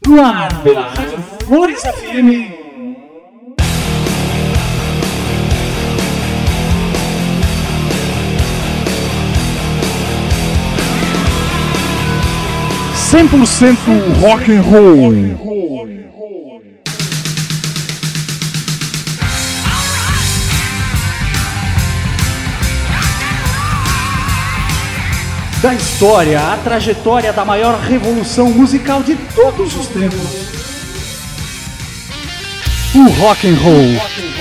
No ar pela Rádio Flores FM. Cem por cento rock and roll. Da história, a trajetória da maior revolução musical de todos os tempos. O rock and roll